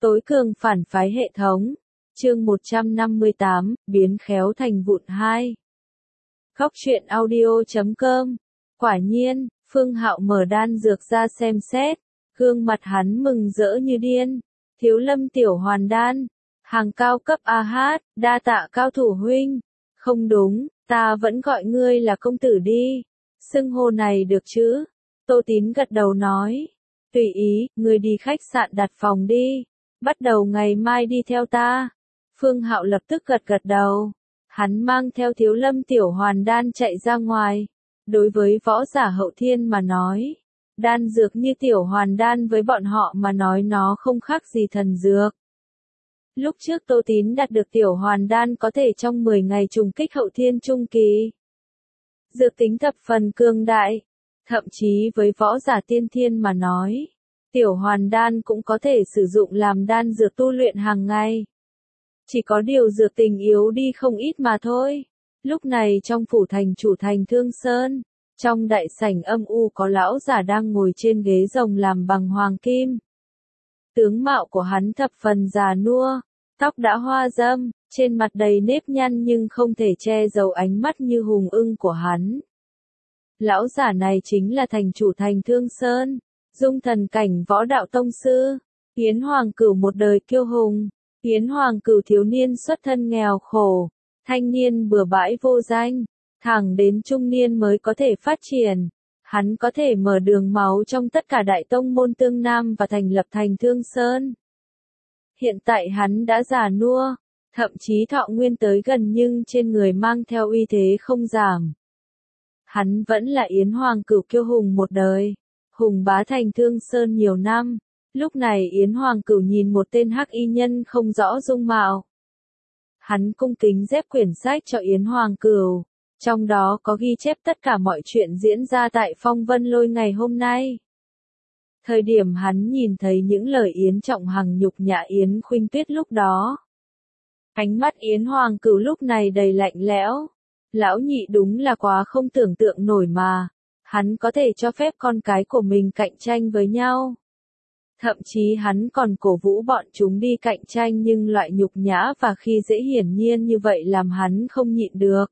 Tối cường phản phái hệ thống. Chương 158, biến khéo thành vụn 2. Góc truyện audio.com. Quả nhiên, Phương Hạo mở đan dược ra xem xét, gương mặt hắn mừng rỡ như điên. Thiếu Lâm tiểu hoàn đan, hàng cao cấp AH, đa tạ cao thủ huynh. Không đúng, ta vẫn gọi ngươi là công tử đi. Xưng hô này được chứ? Tô Tín gật đầu nói. Tùy ý, ngươi đi khách sạn đặt phòng đi. Bắt đầu ngày mai đi theo ta. Phương Hạo lập tức gật đầu. Hắn mang theo Thiếu Lâm tiểu hoàn đan chạy ra ngoài. Đối với võ giả hậu thiên mà nói, đan dược như tiểu hoàn đan với bọn họ mà nói nó không khác gì thần dược. Lúc trước Tô Tín đạt được tiểu hoàn đan có thể trong 10 ngày trùng kích hậu thiên trung kỳ. Dược tính thập phần cường đại, thậm chí với võ giả tiên thiên mà nói, tiểu hoàn đan cũng có thể sử dụng làm đan dược tu luyện hàng ngày. Chỉ có điều dược tình yếu đi không ít mà thôi. Lúc này trong phủ thành chủ thành Thương Sơn, trong đại sảnh âm u có lão giả đang ngồi trên ghế rồng làm bằng hoàng kim. Tướng mạo của hắn thập phần già nua, tóc đã hoa râm, trên mặt đầy nếp nhăn nhưng không thể che giấu ánh mắt như hùng ưng của hắn. Lão giả này chính là thành chủ thành Thương Sơn, dung thần cảnh võ đạo tông sư, Yến Hoàng Cửu một đời kiêu hùng. Yến Hoàng Cửu thiếu niên xuất thân nghèo khổ, thanh niên bừa bãi vô danh, thẳng đến trung niên mới có thể phát triển. Hắn có thể mở đường máu trong tất cả đại tông môn tương nam và thành lập thành Thương Sơn. Hiện tại hắn đã già nua, thậm chí thọ nguyên tới gần nhưng trên người mang theo uy thế không giảm. Hắn vẫn là Yến Hoàng Cửu kiêu hùng một đời, hùng bá thành Thương Sơn nhiều năm. Lúc này Yến Hoàng Cửu nhìn một tên hắc y nhân không rõ dung mạo. Hắn cung kính dép quyển sách cho Yến Hoàng Cửu, trong đó có ghi chép tất cả mọi chuyện diễn ra tại Phong Vân Lôi ngày hôm nay. Thời điểm hắn nhìn thấy những lời Yến Trọng Hằng nhục nhã Yến Khuynh Tuyết lúc đó, ánh mắt Yến Hoàng Cửu lúc này đầy lạnh lẽo. Lão nhị đúng là quá không tưởng tượng nổi mà, hắn có thể cho phép con cái của mình cạnh tranh với nhau. Thậm chí hắn còn cổ vũ bọn chúng đi cạnh tranh nhưng loại nhục nhã và khi dễ hiển nhiên như vậy làm hắn không nhịn được.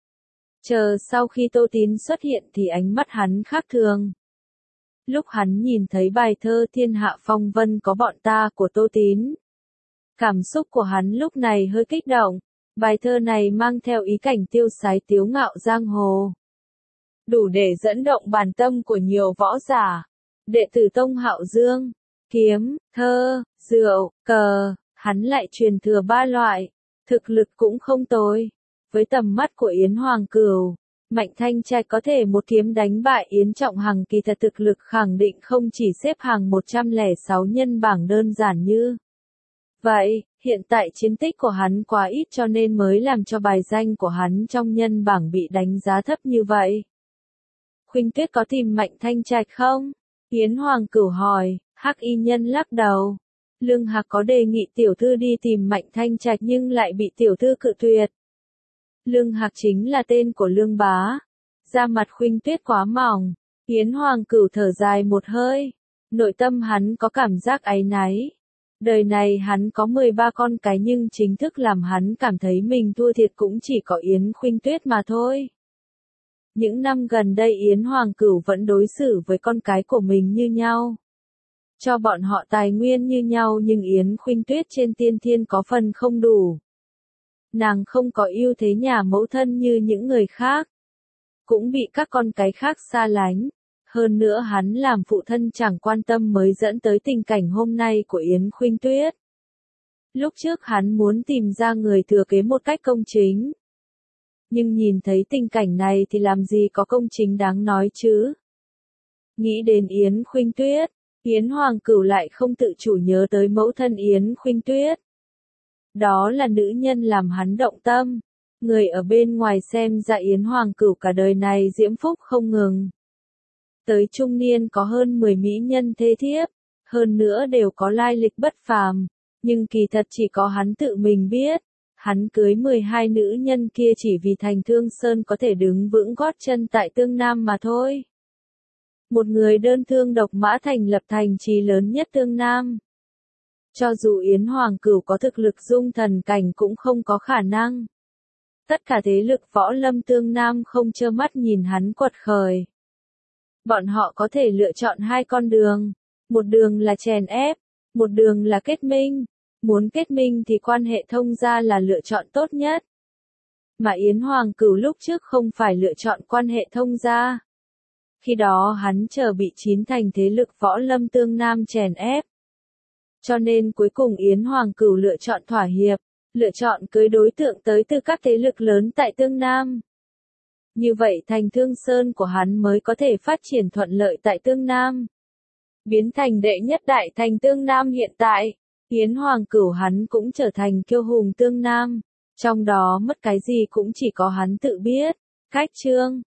Chờ sau khi Tô Tín xuất hiện thì ánh mắt hắn khác thường. Lúc hắn nhìn thấy bài thơ Thiên Hạ Phong Vân có bọn ta của Tô Tín, cảm xúc của hắn lúc này hơi kích động. Bài thơ này mang theo ý cảnh tiêu sái tiếu ngạo giang hồ, đủ để dẫn động bản tâm của nhiều võ giả. Đệ tử tông Hạo Dương, kiếm, thơ, rượu, cờ, hắn lại truyền thừa 3 loại, thực lực cũng không tồi. Với tầm mắt của Yến Hoàng Cửu, Mạnh Thanh Trạch có thể một kiếm đánh bại Yến Trọng Hằng kỳ thật thực lực khẳng định không chỉ xếp hàng 106 nhân bảng đơn giản như vậy. Hiện tại chiến tích của hắn quá ít cho nên mới làm cho bài danh của hắn trong nhân bảng bị đánh giá thấp như vậy. Khuynh Tuyết có tìm Mạnh Thanh Trạch không? Yến Hoàng Cửu hỏi. Hắc y nhân lắc đầu. Lương Hạc có đề nghị tiểu thư đi tìm Mạnh Thanh Trạch nhưng lại bị tiểu thư cự tuyệt. Lương Hạc chính là tên của Lương Bá. Da mặt Khuynh Tuyết quá mỏng. Yến Hoàng Cửu thở dài một hơi. Nội tâm hắn có cảm giác áy náy. Đời này hắn có 13 con cái nhưng chính thức làm hắn cảm thấy mình thua thiệt cũng chỉ có Yến Khuynh Tuyết mà thôi. Những năm gần đây Yến Hoàng Cửu vẫn đối xử với con cái của mình như nhau, cho bọn họ tài nguyên như nhau nhưng Yến Khuynh Tuyết trên tiên thiên có phần không đủ. Nàng không có ưu thế nhà mẫu thân như những người khác, cũng bị các con cái khác xa lánh. Hơn nữa hắn làm phụ thân chẳng quan tâm mới dẫn tới tình cảnh hôm nay của Yến Khuynh Tuyết. Lúc trước hắn muốn tìm ra người thừa kế một cách công chính, nhưng nhìn thấy tình cảnh này thì làm gì có công chính đáng nói chứ. Nghĩ đến Yến Khuynh Tuyết, Yến Hoàng Cửu lại không tự chủ nhớ tới mẫu thân Yến Khuynh Tuyết. Đó là nữ nhân làm hắn động tâm. Người ở bên ngoài xem ra Yến Hoàng Cửu cả đời này diễm phúc không ngừng. Tới trung niên có hơn 10 mỹ nhân thê thiếp, hơn nữa đều có lai lịch bất phàm, nhưng kỳ thật chỉ có hắn tự mình biết. Hắn cưới 12 nữ nhân kia chỉ vì thành Thương Sơn có thể đứng vững gót chân tại Tương Nam mà thôi. Một người đơn thương độc mã thành lập thành trì lớn nhất Tương Nam. Cho dù Yến Hoàng Cửu có thực lực dung thần cảnh cũng không có khả năng. Tất cả thế lực võ lâm tương nam không trơ mắt nhìn hắn quật khởi. Bọn họ có thể lựa chọn hai con đường. Một đường là chèn ép, một đường là kết minh. Muốn kết minh thì quan hệ thông gia là lựa chọn tốt nhất. Mà Yến Hoàng Cửu lúc trước không phải lựa chọn quan hệ thông gia. Khi đó hắn chờ bị 9 thành thế lực võ lâm tương nam chèn ép. Cho nên cuối cùng Yến Hoàng Cửu lựa chọn thỏa hiệp, lựa chọn cưới đối tượng tới từ các thế lực lớn tại Tương Nam. Như vậy thành Thương Sơn của hắn mới có thể phát triển thuận lợi tại Tương Nam. Biến thành đệ nhất đại thành Tương Nam hiện tại, Yến Hoàng Cửu hắn cũng trở thành kiêu hùng Tương Nam. Trong đó mất cái gì cũng chỉ có hắn tự biết. Khách chương